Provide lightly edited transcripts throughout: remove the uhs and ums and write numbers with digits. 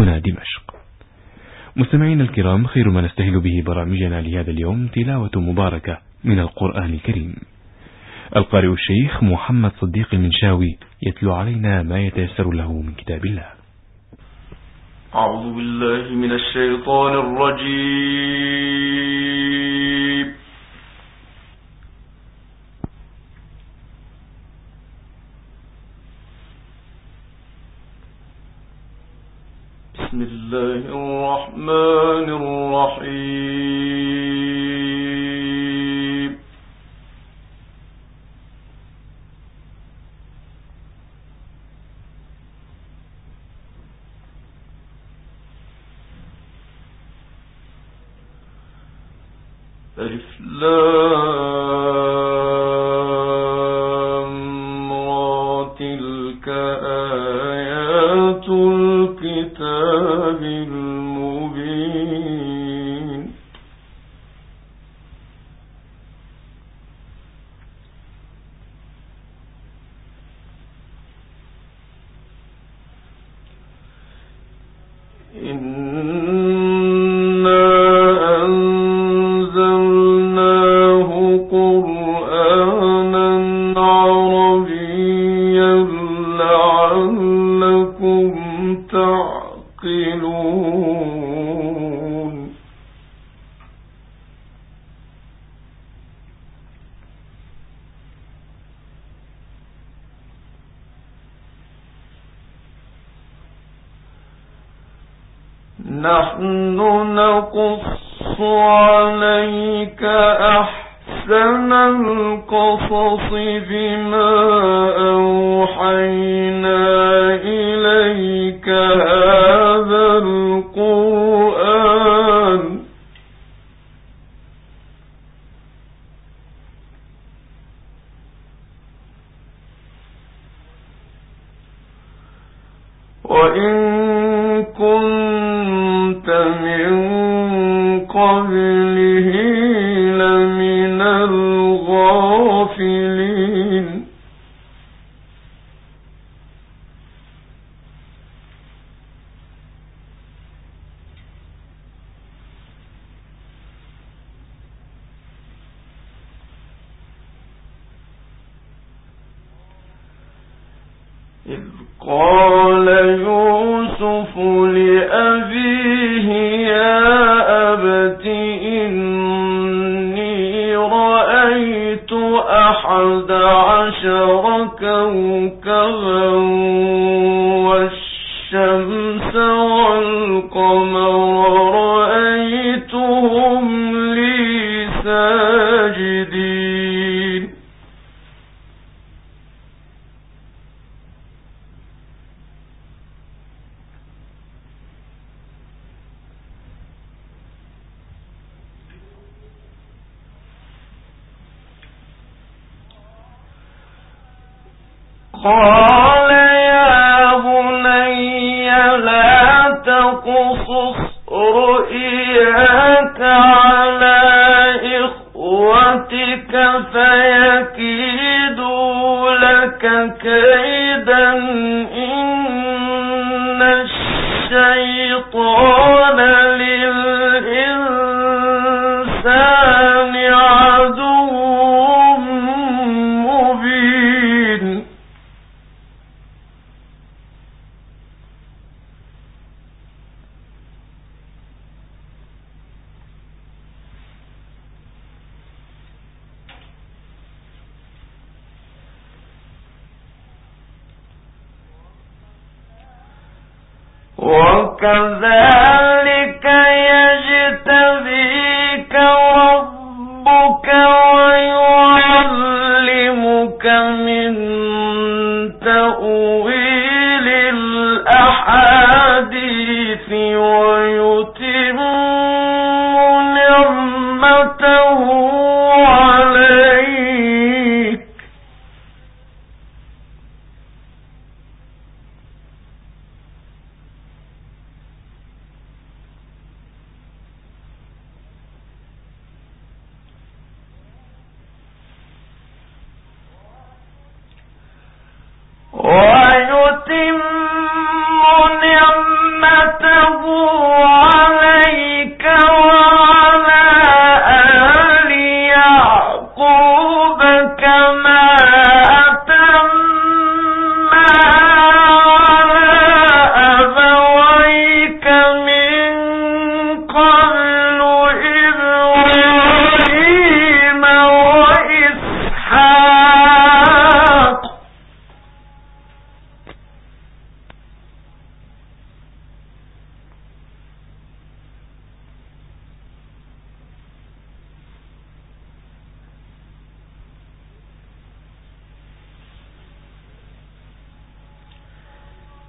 هنا دمشق. مستمعين الكرام، خير ما نستهل به برامجنا لهذا اليوم تلاوة مباركة من القرآن الكريم. القارئ الشيخ محمد صديق المنشاوي يتلو علينا ما يتيسر له من كتاب الله. أعوذ بالله من الشيطان الرجيم. بسم الله الرحمن الرحيم. ألف لام را تلك آيات الكتاب المبين. نحن نقص عليك أحسن القصص بما أوحينا إليك هذا القرآن وإن كنت من قبله لمن الغافلين. إذ قال يوسف لأبيه يا أبت إني رأيت 11 كوكبا والشمس والقمر رأيتهم لي ساجدين. قال يا بني لا تقصص رؤياك على إخوتك فيكيدوا لك كيدا إن الشيطان للإنسان عدو مبين. وكذلك يجتبيك ربك ويعلمك من تأويل الأحاديث ويتم نعمته عليك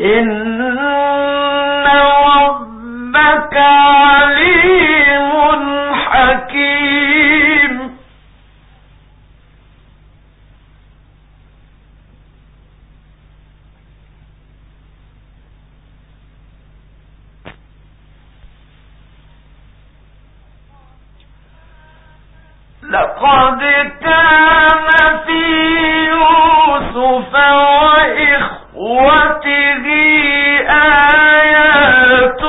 إن ربك عليم حكيم لقد كان في يوسف وإخوته آيات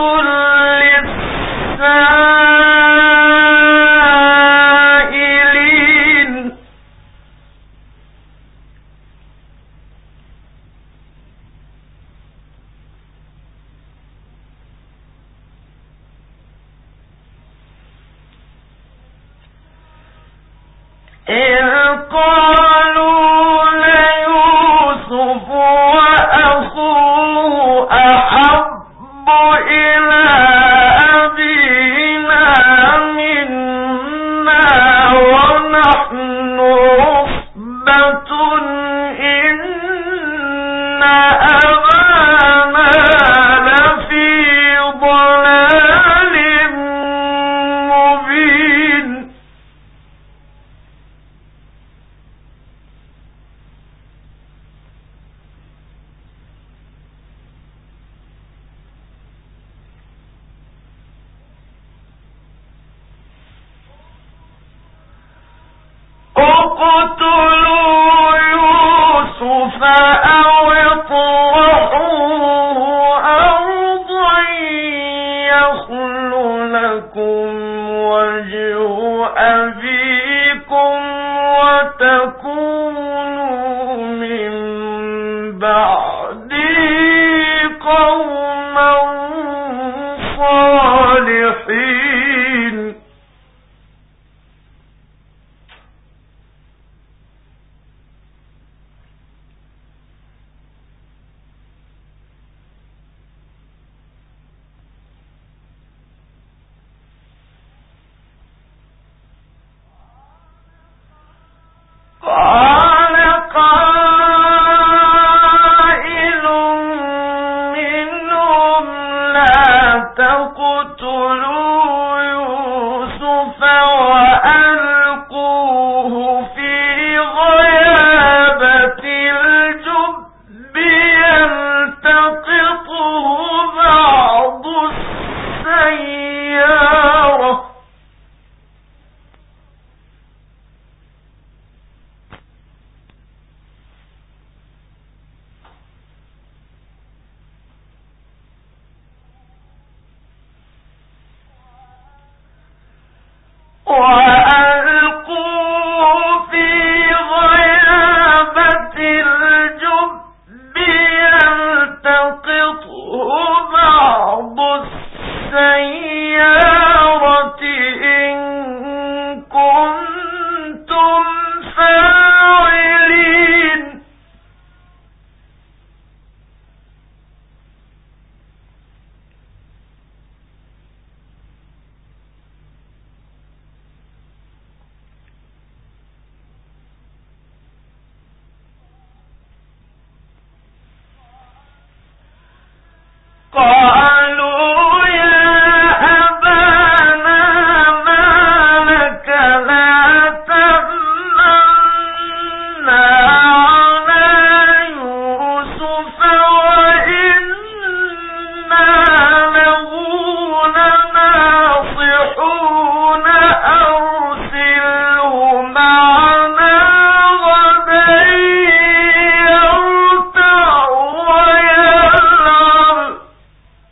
للسائلين إذ قالوا ليوسف وأخوه أحب إلى أبينا منا ونحن عصبة إن أبانا لفي ضلال مبين اقتلوا يوسف أو اطرحوه أرضا يخل لكم وجه أبيكم وتكونوا من بعده قوما صالحين قال قائل منهم لا تقتلوا يوسف وألقوه في غيابة الجب يلتقطه بعض السيارة وألقوه في غيابة الجب يلتقطه بعض السيارة إن كنتم فاعلين قالوا يا أبانا ما لك لا تأمنا على يوسف وإنا له لناصحون أرسله معنا غدا يرتع ويلعب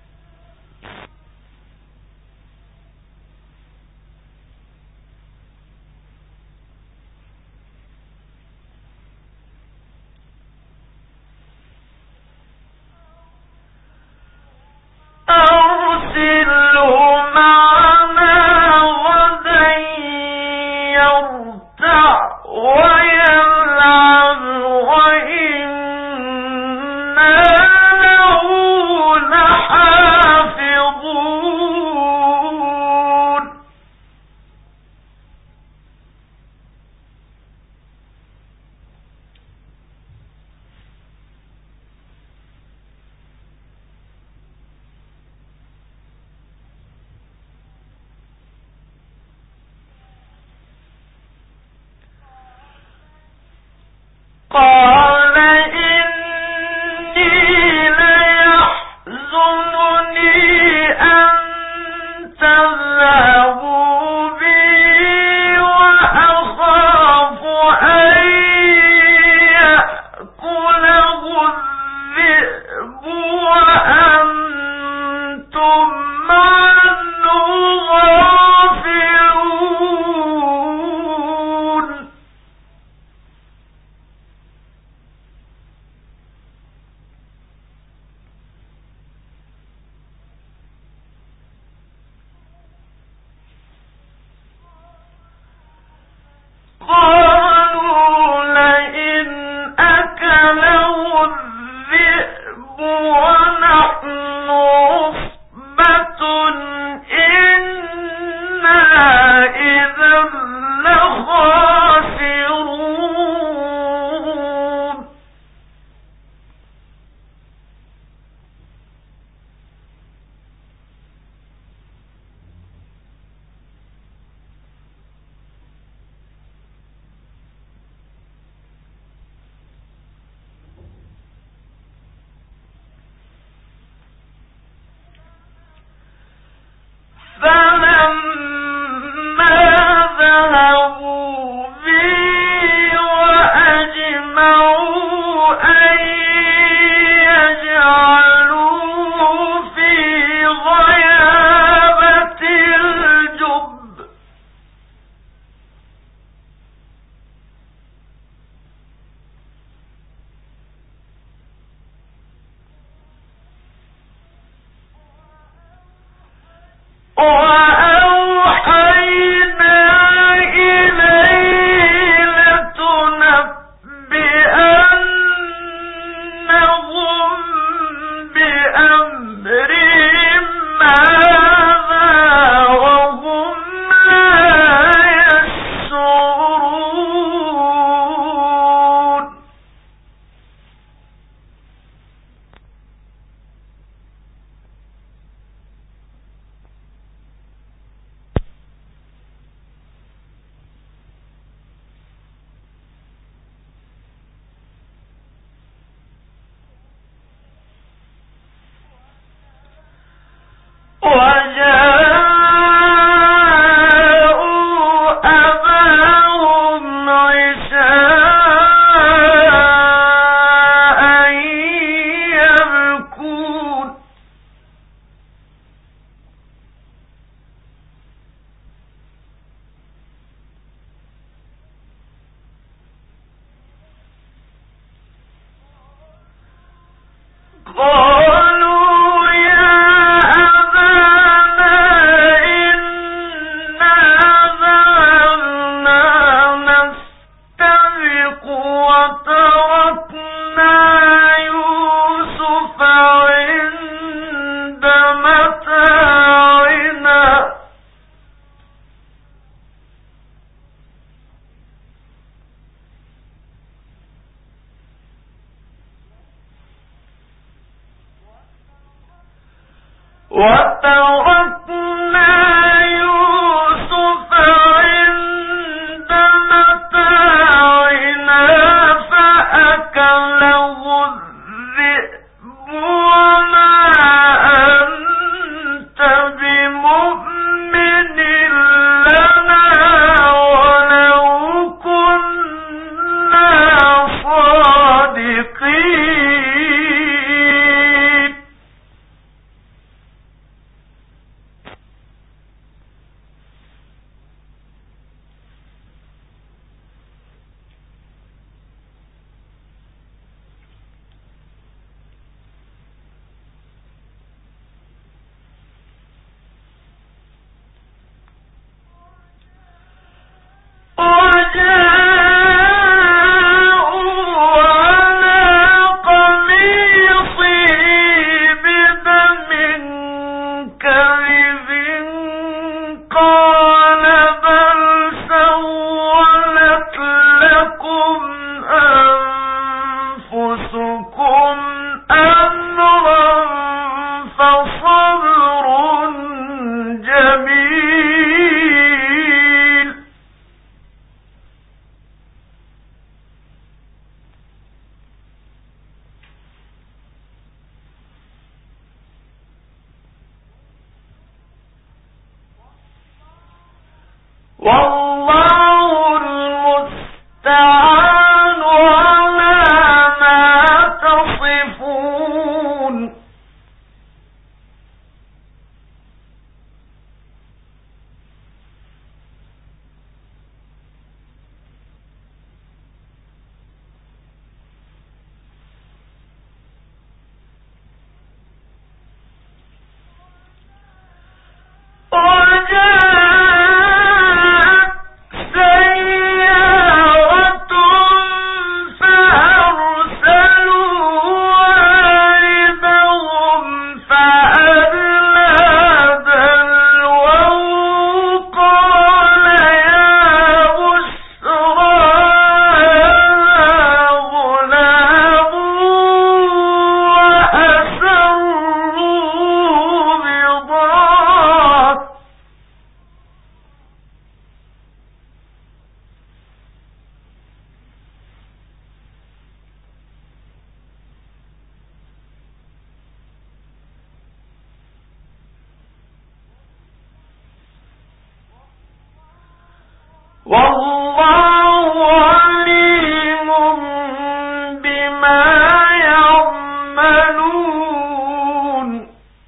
والله عليم بما يعملون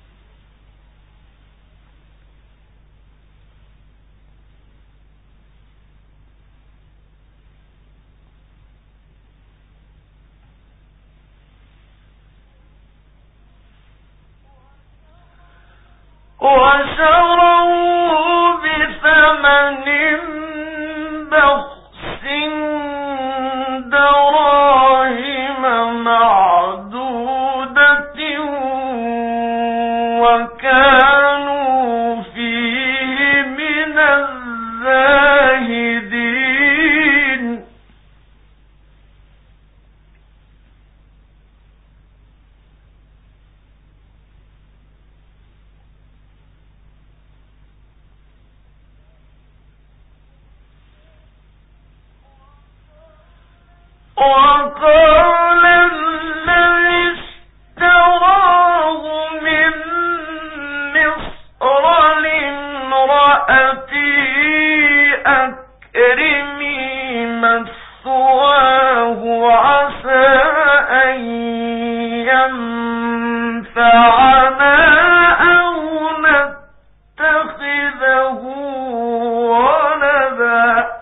وشروا بثمن بخس دراهم معدودة وكانوا فيه من الزاهدين وقال الذي اشتراه من مصر لامرأته أكرمي مثواه عسى أن ينفعنا أو نتخذه ولدا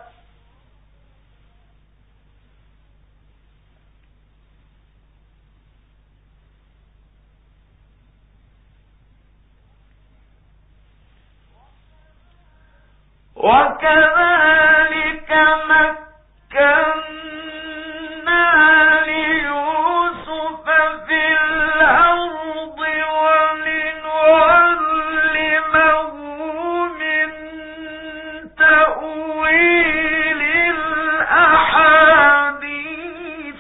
وكذلك مكنا ليوسف في الأرض ولنعلمه من تأويل الأحاديث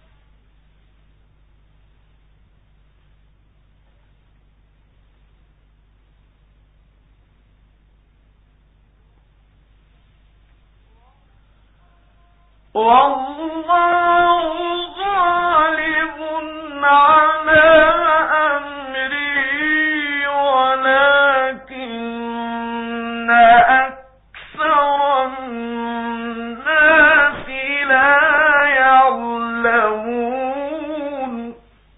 والله غالب على أمره ولكن أكثر الناس لا يعلمون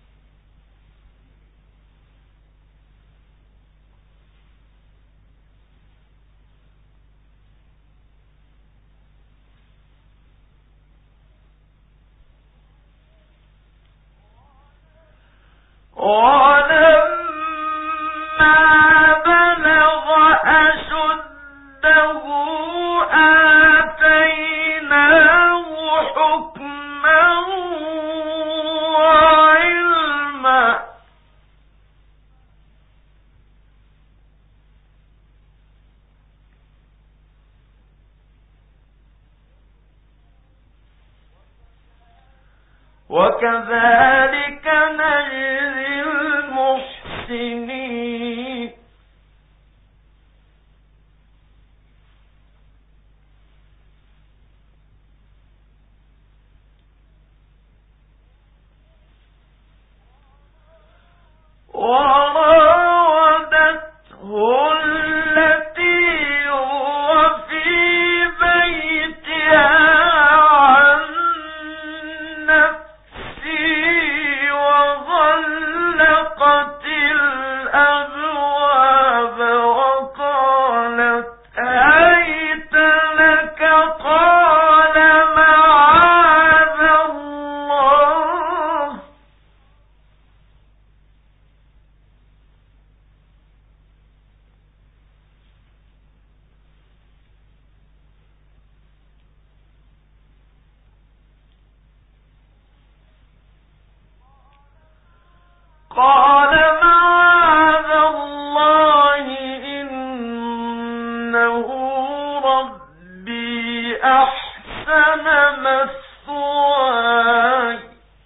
ولما بلغ أشده آتيناه حكما وعلما وكذلك نجزي المحسنين وراودته التي هو في بيتها عن نفسه وغلقت الأبواب وقالت هيت لك قال معاذ الله قال معاذ الله إنه ربي أحسن مثواي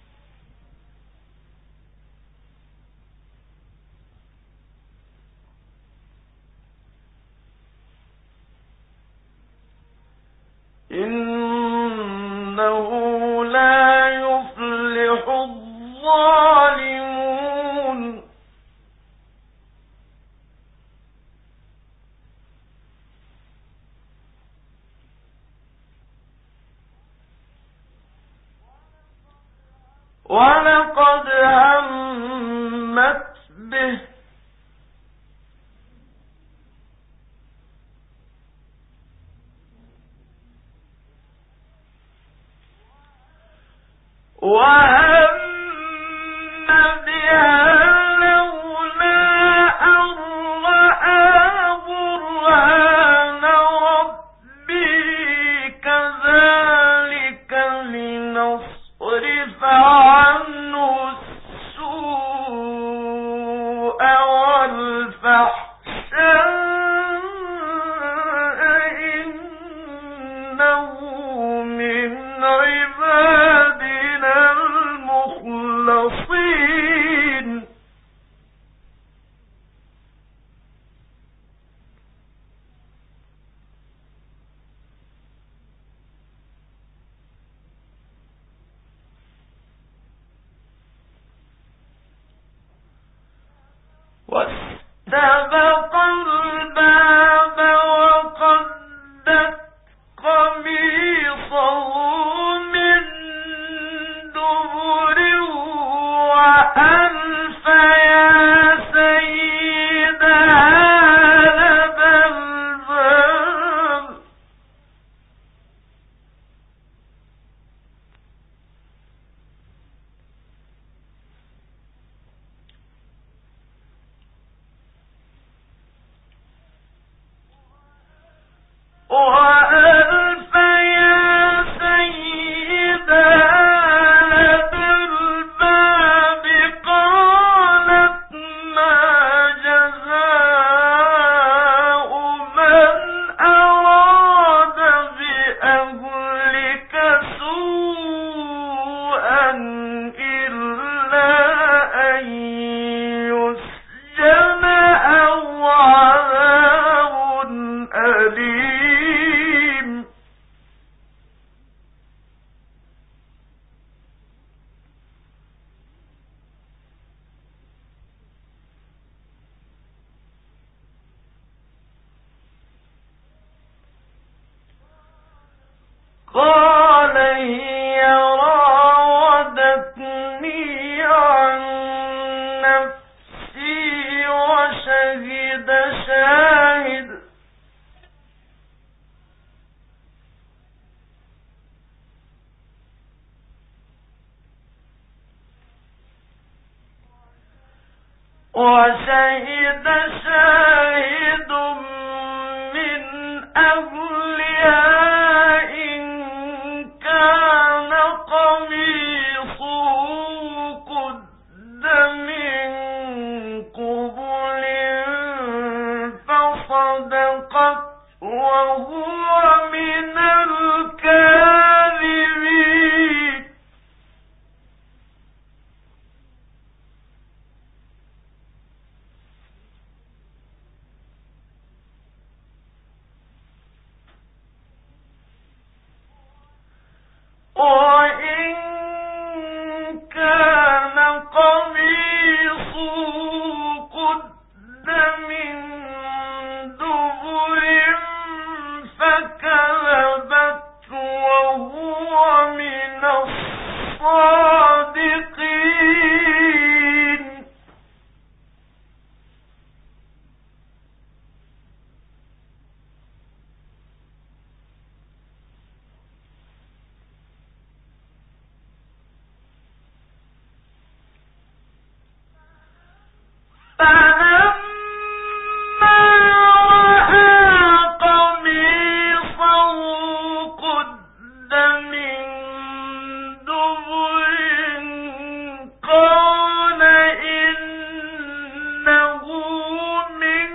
إنه لا يفلح الظالمون ولقد همت به وهم بها لولا أن رأى برهان ربه كذلك لنصرف عنه السوء والفحشاء إنه من عبادنا المخلصين واستبق الباب وقدت قميصه من دبر وألف يا سيدها لدى الباب وألف يا سيدها لدى الباب قالت ما جزاء من أراد بأهلك سوءا إلا أن يسجن أو عذاب أليم قال هي راودتني عن نفسي وشهد شاهد من أهلها إن كان قميصه قد من قبل فصدقت وهو من الكاذبين وإن كان قميصه قد من دبر فكذبت وهو من الصادقين فلما رأى قميصه قد من دبر قال إنه من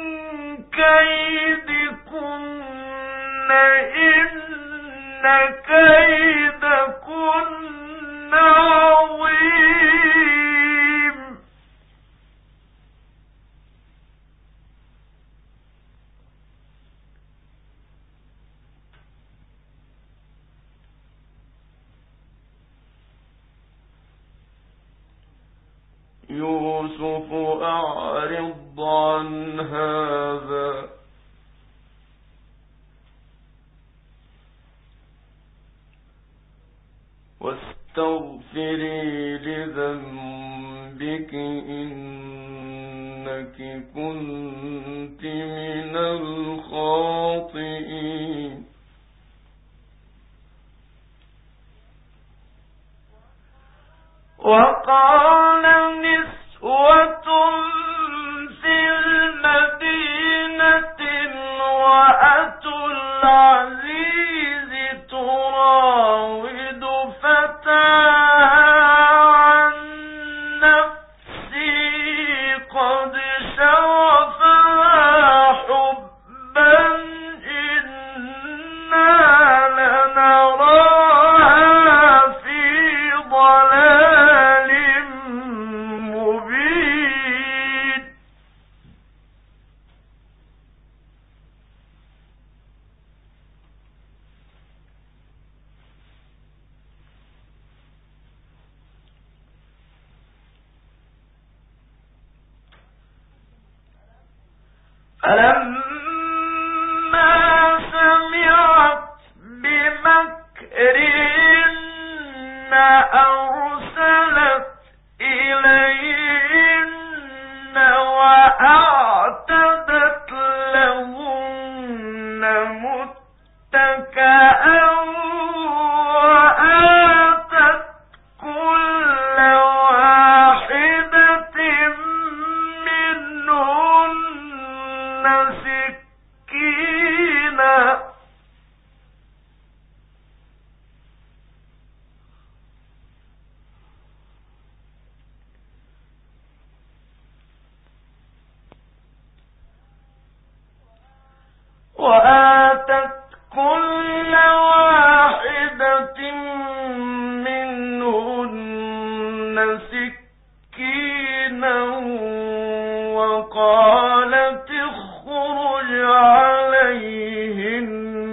كيدكن إن كيدكن عظيم يوسف أعرض عن هذا واستغفري لذنبك إنك كنت من الخاطئين. وقال نسوة في المدينة امرأة العزيز تراود فتاها عن نفسه قد شغفها حبا إنا لنراها في ضلال مبين. فلما سمعت بمكرهن أرسلت إليهن وأعتدت لهن متكئا وآتت كل واحدة منهن سكينا وقالت اخرج عليهن.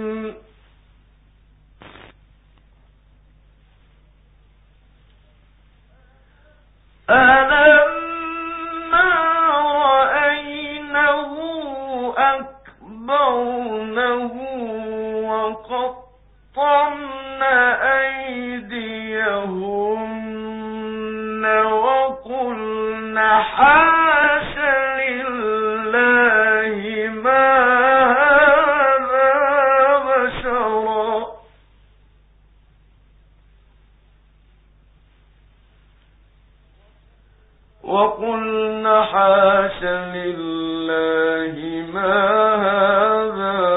فلما رأينه أكبرنه وقطعن أيديهن وقلن حاش لله ما هذا بشرا وقلن حاش لله ما هذا